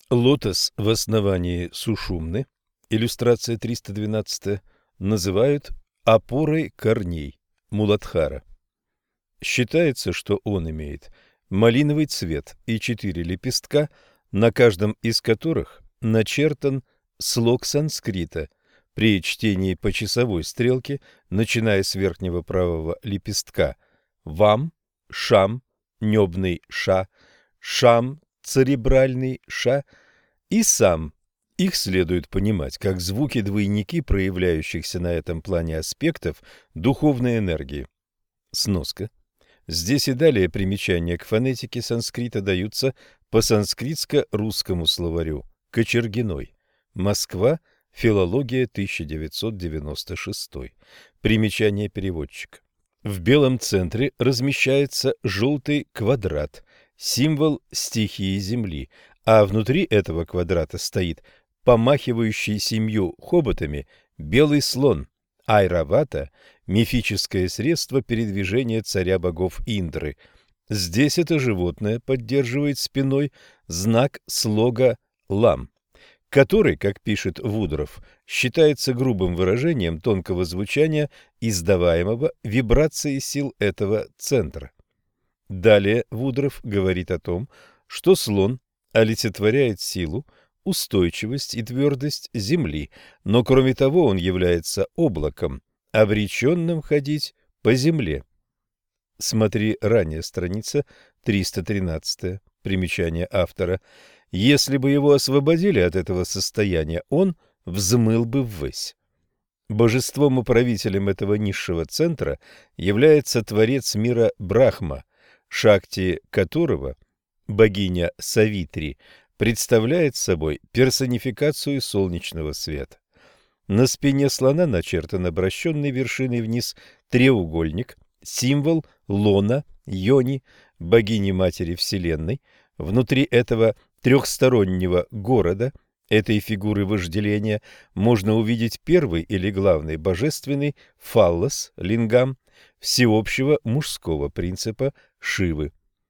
Лотос в основании Сушумны, иллюстрация 312, называют опорой корней Муладхара. Считается, что он имеет малиновый цвет и 4 лепестка, на каждом из которых начертан слог санскрита. При чтении по часовой стрелке, начиная с верхнего правого лепестка, вам, шам, небный ша, шам, церебральный ша и сам. Их следует понимать как звуки-двойники проявляющихся на этом плане аспектов духовной энергии. Сноска. Здесь и далее примечания к фонетике санскрита даются по санскритско-русскому словарю Кочергиной. Москва. Филология, 1996. Примечание переводчика. В белом центре размещается желтый квадрат, символ стихии Земли, а внутри этого квадрата стоит помахивающий 7 хоботами белый слон, айравата, мифическое средство передвижения царя богов Индры. Здесь это животное поддерживает спиной знак слога лам, который, как пишет Вудров, считается грубым выражением тонкого звучания, издаваемого вибрацией сил этого центра. Далее Вудров говорит о том, что слон олицетворяет силу, устойчивость и твердость Земли, но кроме того он является облаком, обреченным ходить по земле. Смотри ранее страница 313, примечание автора. Если бы его освободили от этого состояния, он взмыл бы ввысь. Божеством и правителем этого низшего центра является творец мира Брахма, Шакти которого, богиня Савитри, представляет собой персонификацию солнечного света. На спине слона начертан обращенный вершиной вниз треугольник, символ лона, йони, богини-матери Вселенной. Внутри этого трехстороннего города, этой фигуры вожделения, можно увидеть первый или главный божественный фаллос, лингам, всеобщего мужского принципа Шивы.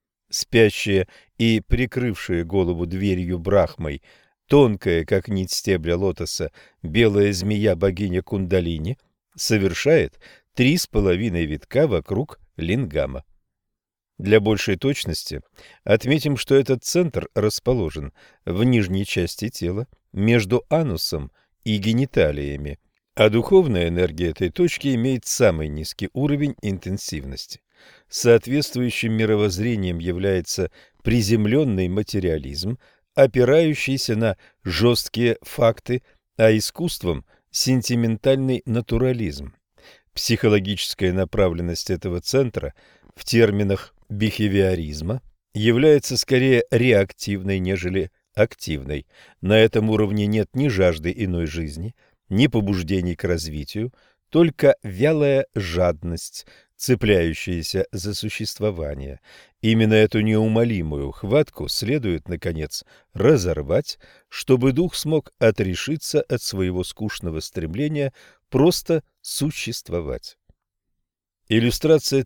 Спящая и прикрывшая голову дверью Брахмой, тонкая, как нить стебля лотоса, белая змея богиня Кундалини, совершает 3,5 витка вокруг лингама. Для большей точности отметим, что этот центр расположен в нижней части тела, между анусом и гениталиями, а духовная энергия этой точки имеет самый низкий уровень интенсивности. Соответствующим мировоззрением является приземленный материализм, опирающийся на жесткие факты, а искусством – сентиментальный натурализм. Психологическая направленность этого центра в терминах бихевиоризма является скорее реактивной, нежели активной. На этом уровне нет ни жажды иной жизни, ни побуждений к развитию, только вялая жадность, цепляющаяся за существование. Именно эту неумолимую хватку следует, наконец, разорвать, чтобы дух смог отрешиться от своего скучного стремления просто существовать. Иллюстрация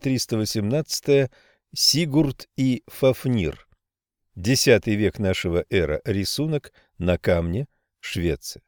318. Сигурд и Фафнир. X век нашего эра. Рисунок на камне. Швеция.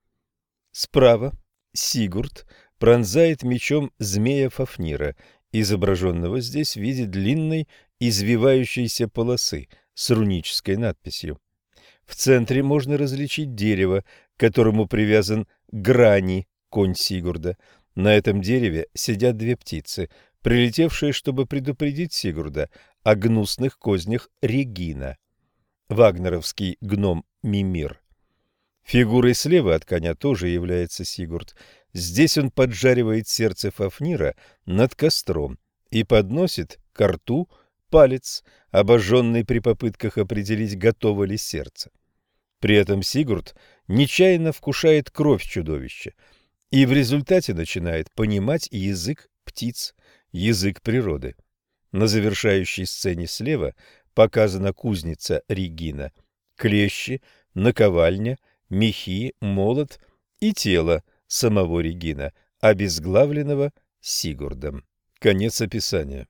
Справа Сигурд пронзает мечом змея Фафнира, изображенного здесь в виде длинной извивающейся полосы с рунической надписью. В центре можно различить дерево, к которому привязан Грани, конь Сигурда. На этом дереве сидят 2 птицы, прилетевшие, чтобы предупредить Сигурда о гнусных кознях Регина. Вагнеровский гном Мимир. Фигурой слева от коня тоже является Сигурд. Здесь он поджаривает сердце Фафнира над костром и подносит ко рту палец, обожженный при попытках определить, готово ли сердце. При этом Сигурд нечаянно вкушает кровь чудовища и в результате начинает понимать язык птиц, язык природы. На завершающей сцене слева показана кузница Регина, клещи, наковальня, мехи, молот и тело самого Регина, обезглавленного Сигурдом. Конец описания.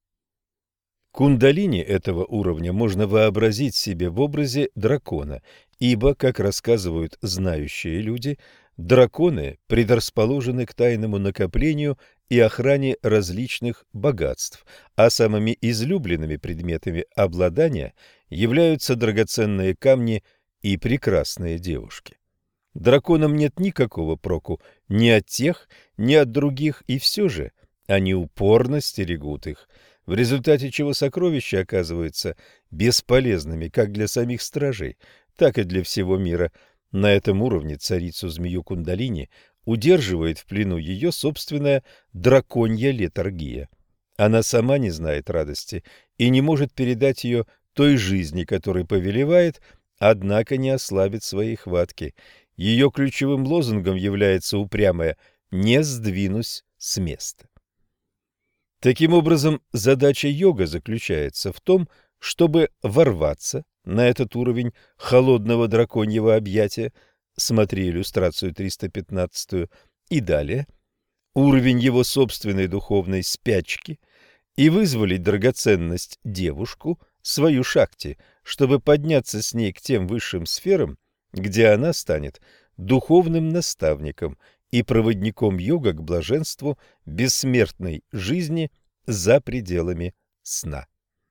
Кундалини этого уровня можно вообразить себе в образе дракона ибо, как рассказывают знающие люди, драконы предрасположены к тайному накоплению и охране различных богатств, а самыми излюбленными предметами обладания являются драгоценные камни и прекрасные девушки. Драконам нет никакого проку ни от тех, ни от других, и все же они упорно стерегут их, в результате чего сокровища оказываются бесполезными как для самих стражей, так и для всего мира. На этом уровне царицу-змею Кундалини удерживает в плену ее собственная драконья летаргия. Она сама не знает радости и не может передать ее той жизни, которой повелевает, однако не ослабит своей хватки. Ее ключевым лозунгом является упрямое «не сдвинусь с места». Таким образом, задача йога заключается в том, чтобы ворваться на этот уровень холодного драконьего объятия, смотри иллюстрацию 315, и далее, уровень его собственной духовной спячки, и вызволить драгоценность девушку, свою шакти, чтобы подняться с ней к тем высшим сферам, где она станет духовным наставником и проводником йога к блаженству бессмертной жизни за пределами сна.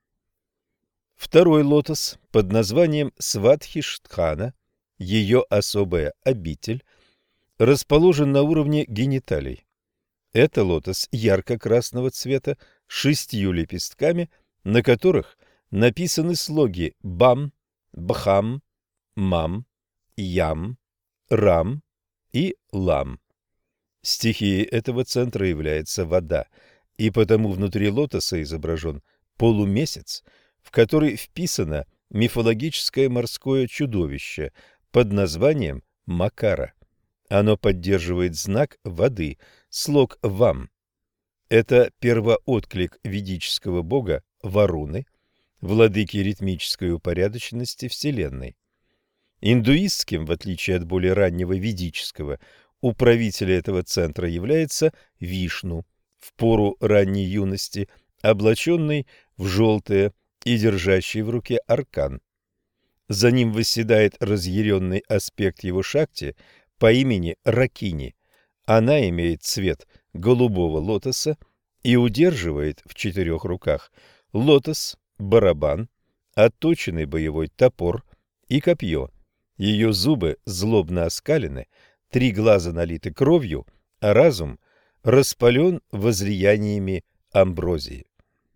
Второй лотос под названием Сватхиштхана, ее особая обитель, расположен на уровне гениталий. Это лотос ярко-красного цвета с 6 лепестками, на которых написаны слоги Бам, Бхам, Мам, Ям, Рам и Лам. Стихией этого центра является вода, и потому внутри лотоса изображен полумесяц, в который вписано мифологическое морское чудовище под названием Макара. Оно поддерживает знак воды, слог Вам. Это первоотклик ведического бога Варуны, владыки ритмической упорядоченности Вселенной. Индуистским, в отличие от более раннего ведического, управителем этого центра является Вишну, в пору ранней юности, облаченный в желтое и держащий в руке аркан. За ним восседает разъяренный аспект его шакти по имени Ракини. Она имеет цвет голубого лотоса и удерживает в 4 руках лотос, барабан, отточенный боевой топор и копье. Ее зубы злобно оскалены, 3 глаза налиты кровью, а разум распален возлияниями амброзии.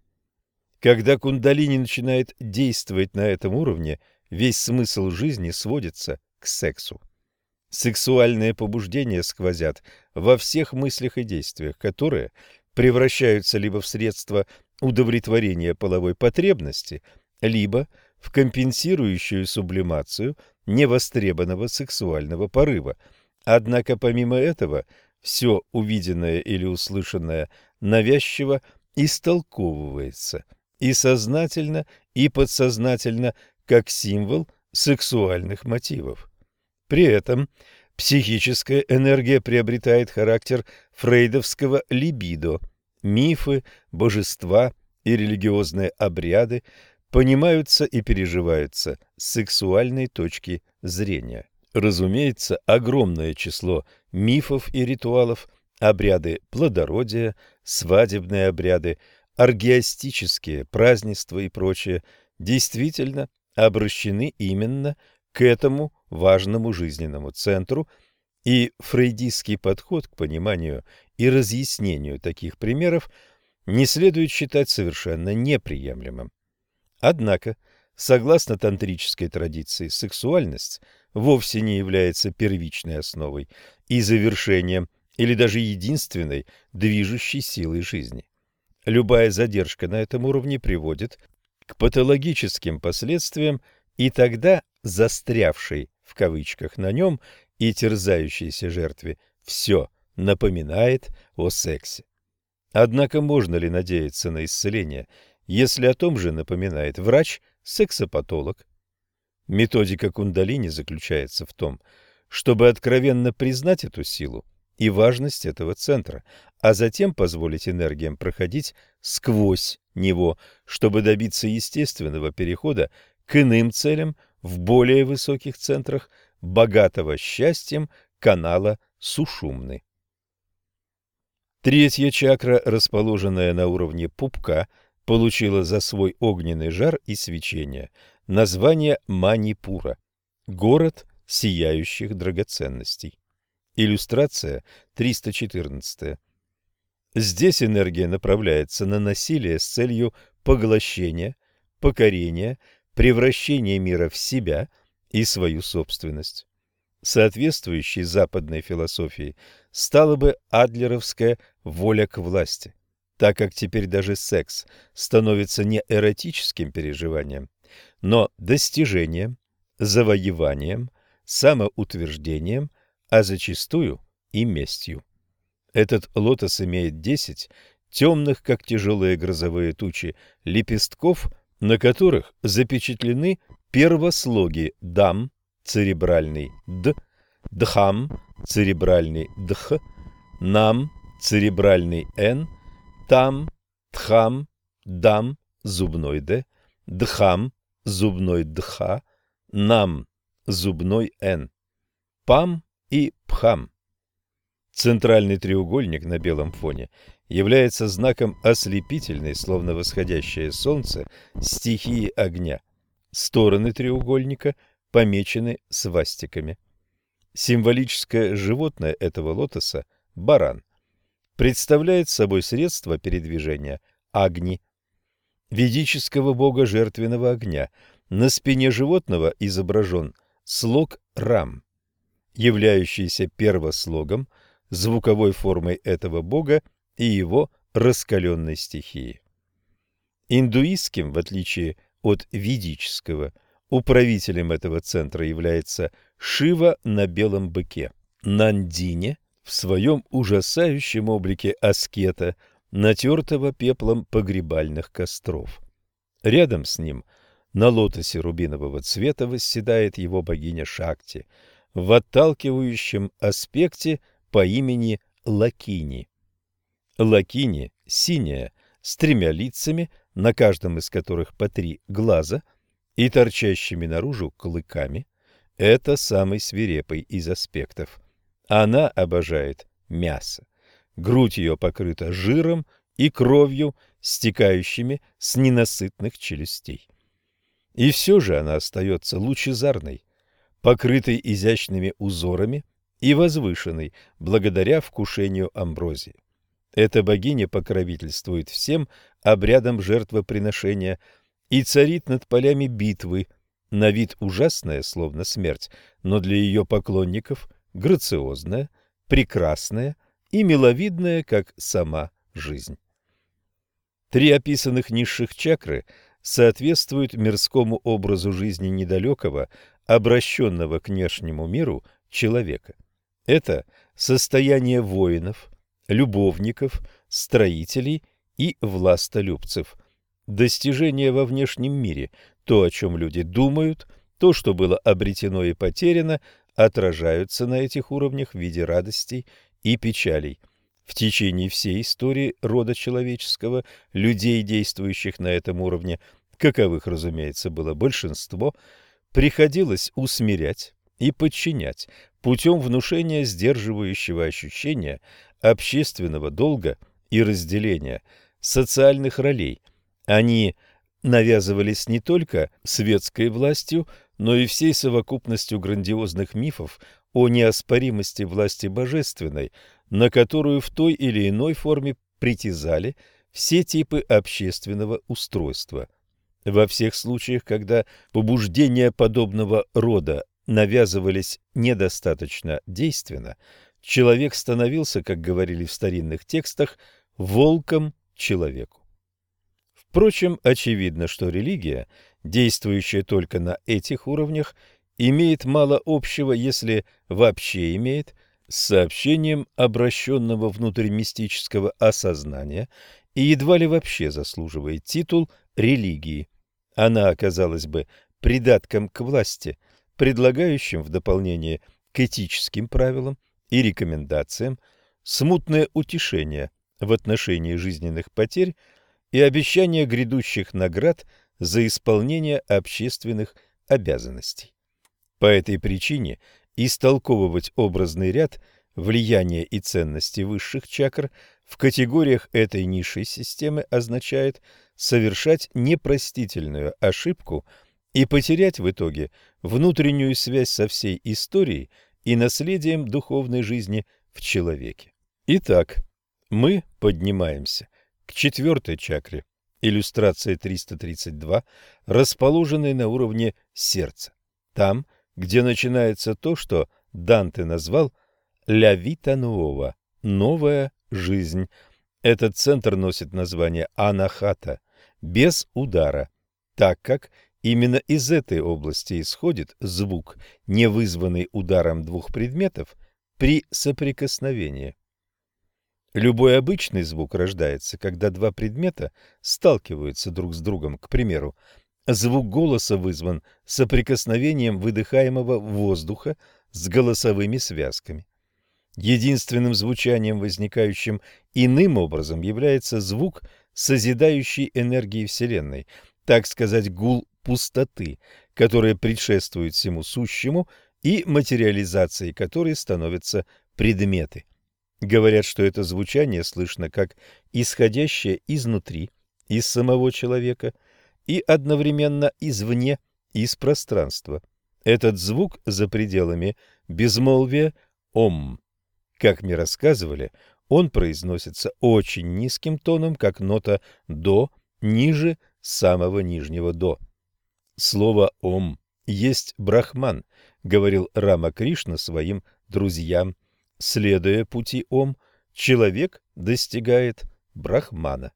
Когда кундалини начинает действовать на этом уровне, весь смысл жизни сводится к сексу. Сексуальные побуждения сквозят во всех мыслях и действиях, которые превращаются либо в средство удовлетворения половой потребности, либо в компенсирующую сублимацию невостребованного сексуального порыва. Однако помимо этого, все увиденное или услышанное навязчиво истолковывается и сознательно, и подсознательно как символ сексуальных мотивов. При этом психическая энергия приобретает характер фрейдовского либидо. Мифы, божества и религиозные обряды понимаются и переживаются с сексуальной точки зрения. Разумеется, огромное число мифов и ритуалов, обряды плодородия, свадебные обряды, оргиастические празднества и прочее, действительно обращены именно к этому важному жизненному центру, и фрейдистский подход к пониманию и разъяснению таких примеров не следует считать совершенно неприемлемым. Однако, согласно тантрической традиции, сексуальность вовсе не является первичной основой и завершением или даже единственной движущей силой жизни. Любая задержка на этом уровне приводит к патологическим последствиям, и тогда застрявшей в кавычках на нем и терзающейся жертве все напоминает о сексе. Однако можно ли надеяться на исцеление, если о том же напоминает врач-сексопатолог? Методика кундалини заключается в том, чтобы откровенно признать эту силу и важность этого центра, а затем позволить энергиям проходить сквозь него, чтобы добиться естественного перехода к иным целям в более высоких центрах богатого счастьем канала Сушумны. Третья чакра, расположенная на уровне пупка, получила за свой огненный жар и свечение название Манипура – город сияющих драгоценностей. Иллюстрация 314. Здесь энергия направляется на насилие с целью поглощения, покорения, превращения мира в себя и свою собственность. Соответствующей западной философии стала бы адлеровская воля к власти, так как теперь даже секс становится не эротическим переживанием, но достижением, завоеванием, самоутверждением, а зачастую и местью. Этот лотос имеет 10 темных, как тяжелые грозовые тучи, лепестков, на которых запечатлены первослоги дам, церебральный д, дхам, церебральный дх, нам, церебральный н, там, тхам, дам, зубной д, дхам, зубной дха, нам, зубной н, пам и пхам. Центральный треугольник на белом фоне является знаком ослепительной, словно восходящее солнце, стихии огня. Стороны треугольника помечены свастиками. Символическое животное этого лотоса – баран. Представляет собой средство передвижения Агни, ведического бога жертвенного огня. На спине животного изображен слог Рам, являющийся первослогом, звуковой формой этого бога и его раскаленной стихии. Индуистским, в отличие от ведического, управителем этого центра является Шива на белом быке. Нандине в своем ужасающем облике аскета, натертого пеплом погребальных костров. Рядом с ним на лотосе рубинового цвета восседает его богиня Шакти в отталкивающем аспекте по имени Лакини. Лакини синяя, с 3 лицами, на каждом из которых по 3 глаза и торчащими наружу клыками. Это самый свирепый из аспектов. Она обожает мясо. Грудь ее покрыта жиром и кровью, стекающими с ненасытных челюстей. И все же она остается лучезарной, покрытой изящными узорами и возвышенной благодаря вкушению амброзии. Эта богиня покровительствует всем обрядам жертвоприношения и царит над полями битвы, на вид ужасная, словно смерть, но для ее поклонников грациозная, прекрасная и миловидная, как сама жизнь. 3 описанных низших чакры соответствуют мирскому образу жизни недалекого, обращенного к внешнему миру человека. Это состояние воинов, любовников, строителей и властолюбцев. Достижения во внешнем мире, то, о чем люди думают, то, что было обретено и потеряно, отражаются на этих уровнях в виде радостей и печалей. В течение всей истории рода человеческого, людей, действующих на этом уровне, каковых, разумеется, было большинство, приходилось усмирять и подчинять путем внушения сдерживающего ощущения общественного долга и разделения социальных ролей. Они навязывались не только светской властью, но и всей совокупностью грандиозных мифов о неоспоримости власти божественной, на которую в той или иной форме притязали все типы общественного устройства. Во всех случаях, когда побуждения подобного рода навязывались недостаточно действенно, человек становился, как говорили в старинных текстах, волком человеку. Впрочем, очевидно, что религия, действующая только на этих уровнях, имеет мало общего, если вообще имеет, с сообщением обращенного внутрь мистического осознания и едва ли вообще заслуживает титул религии. Она оказалась бы придатком к власти, предлагающим в дополнение к этическим правилам и рекомендациям смутное утешение в отношении жизненных потерь и обещание грядущих наград за исполнение общественных обязанностей. По этой причине истолковывать образный ряд влияния и ценности высших чакр в категориях этой низшей системы означает совершать непростительную ошибку и потерять в итоге внутреннюю связь со всей историей и наследием духовной жизни в человеке. Итак, мы поднимаемся к четвертой чакре, иллюстрация 332, расположенной на уровне сердца, там, где начинается то, что Данте назвал «ля вита nuova» – «новая жизнь». Этот центр носит название анахата – «без удара», так как именно из этой области исходит звук, не вызванный ударом двух предметов при соприкосновении. Любой обычный звук рождается, когда два предмета сталкиваются друг с другом. К примеру, звук голоса вызван соприкосновением выдыхаемого воздуха с голосовыми связками. Единственным звучанием, возникающим иным образом, является звук созидающей энергии Вселенной, так сказать, гул пустоты, которая предшествует всему сущему и материализацией которой становятся предметы. Говорят, что это звучание слышно как исходящее изнутри, из самого человека, и одновременно извне, из пространства. Этот звук за пределами безмолвия «ом». Как мне рассказывали, он произносится очень низким тоном, как нота «до», ниже самого нижнего «до». Слово «ом» есть брахман, говорил Рама Кришна своим друзьям. Следуя пути Ом, человек достигает брахмана.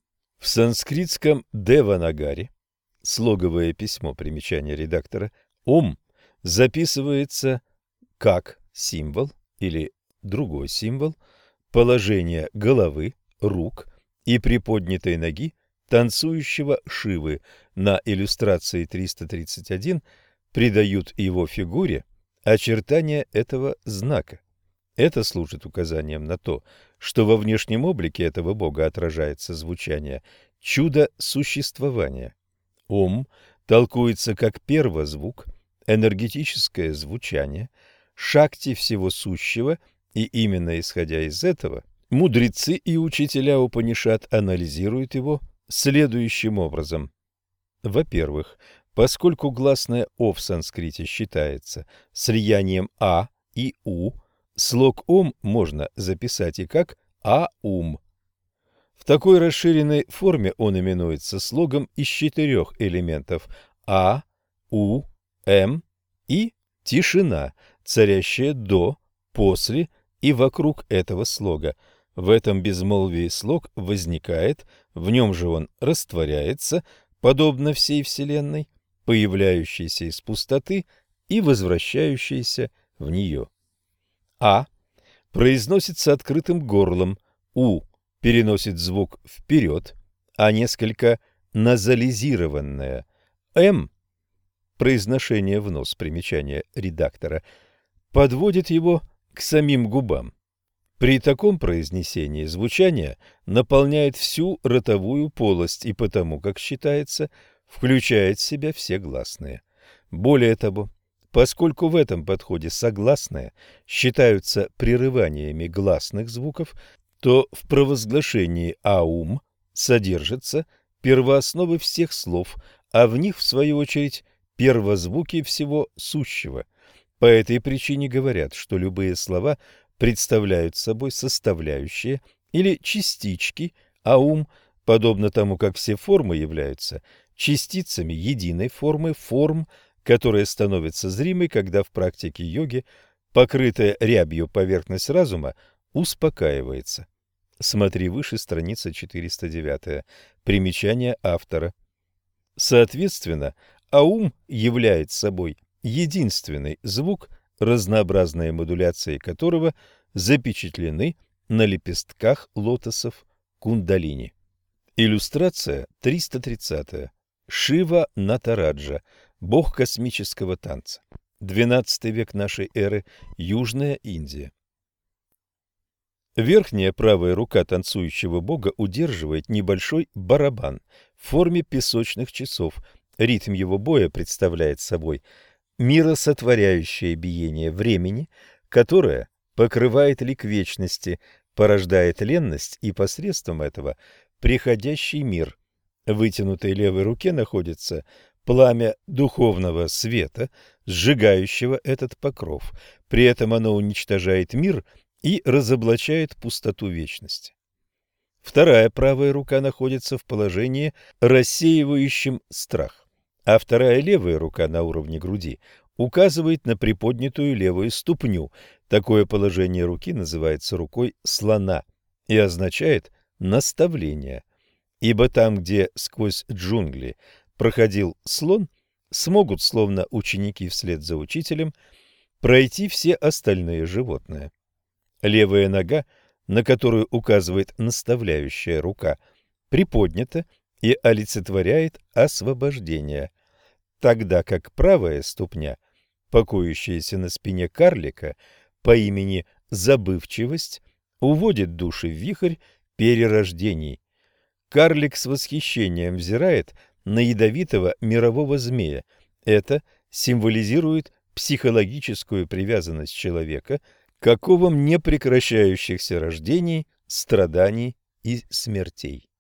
В санскритском Деванагаре, слоговое письмо, примечание редактора, Ом записывается как символ или другой символ положения головы, рук и приподнятой ноги танцующего Шивы. На иллюстрации 331 придают его фигуре очертания этого знака. Это служит указанием на то, что во внешнем облике этого бога отражается звучание чуда существования. Ом толкуется как первозвук, энергетическое звучание, шакти всего сущего, и именно исходя из этого мудрецы и учителя Упанишад анализируют его следующим образом. Во-первых, поскольку гласное «о» в санскрите считается слиянием «а» и «у», слог «ом» можно записать и как «аум». В такой расширенной форме он именуется слогом из четырех элементов «а», «у», «м» и тишина, царящая до, после и вокруг этого слога. В этом безмолвии слог возникает, в нем же он растворяется, подобно всей Вселенной, появляющейся из пустоты и возвращающейся в нее. А произносится открытым горлом, У переносит звук вперед, а несколько назализированное, М, произношение в нос, примечание редактора, подводит его к самим губам. При таком произнесении звучание наполняет всю ротовую полость и потому, как считается, включает в себя все гласные. Более того, поскольку в этом подходе согласные считаются прерываниями гласных звуков, то в провозглашении «аум» содержатся первоосновы всех слов, а в них, в свою очередь, первозвуки всего сущего. По этой причине говорят, что любые слова представляют собой составляющие или частички аум, подобно тому, как все формы являются частицами единой формы, форм, которая становится зримой, когда в практике йоги покрытая рябью поверхность разума успокаивается. Смотри выше, страница 409. Примечание автора. Соответственно, аум является собой единственный звук, разнообразные модуляции которого запечатлены на лепестках лотосов кундалини. Иллюстрация 330. Шива Натараджа, бог космического танца. XII век нашей эры, Южная Индия. Верхняя правая рука танцующего бога удерживает небольшой барабан в форме песочных часов. Ритм его боя представляет собой миросотворяющее биение времени, которое покрывает лик вечности, порождает ленность и посредством этого приходящий мир. В вытянутой левой руке находится пламя духовного света, сжигающего этот покров. При этом оно уничтожает мир и разоблачает пустоту вечности. Вторая правая рука находится в положении, рассеивающем страх, а вторая левая рука на уровне груди указывает на приподнятую левую ступню. Такое положение руки называется рукой слона и означает наставление. Ибо там, где сквозь джунгли проходил слон, смогут, словно ученики вслед за учителем, пройти все остальные животные. Левая нога, на которую указывает наставляющая рука, приподнята и олицетворяет освобождение, тогда как правая ступня, покоящаяся на спине карлика по имени Забывчивость, уводит души в вихрь перерождений. Карлик с восхищением взирает на ядовитого мирового змея. Это символизирует психологическую привязанность человека к оковам непрекращающихся рождений, страданий и смертей.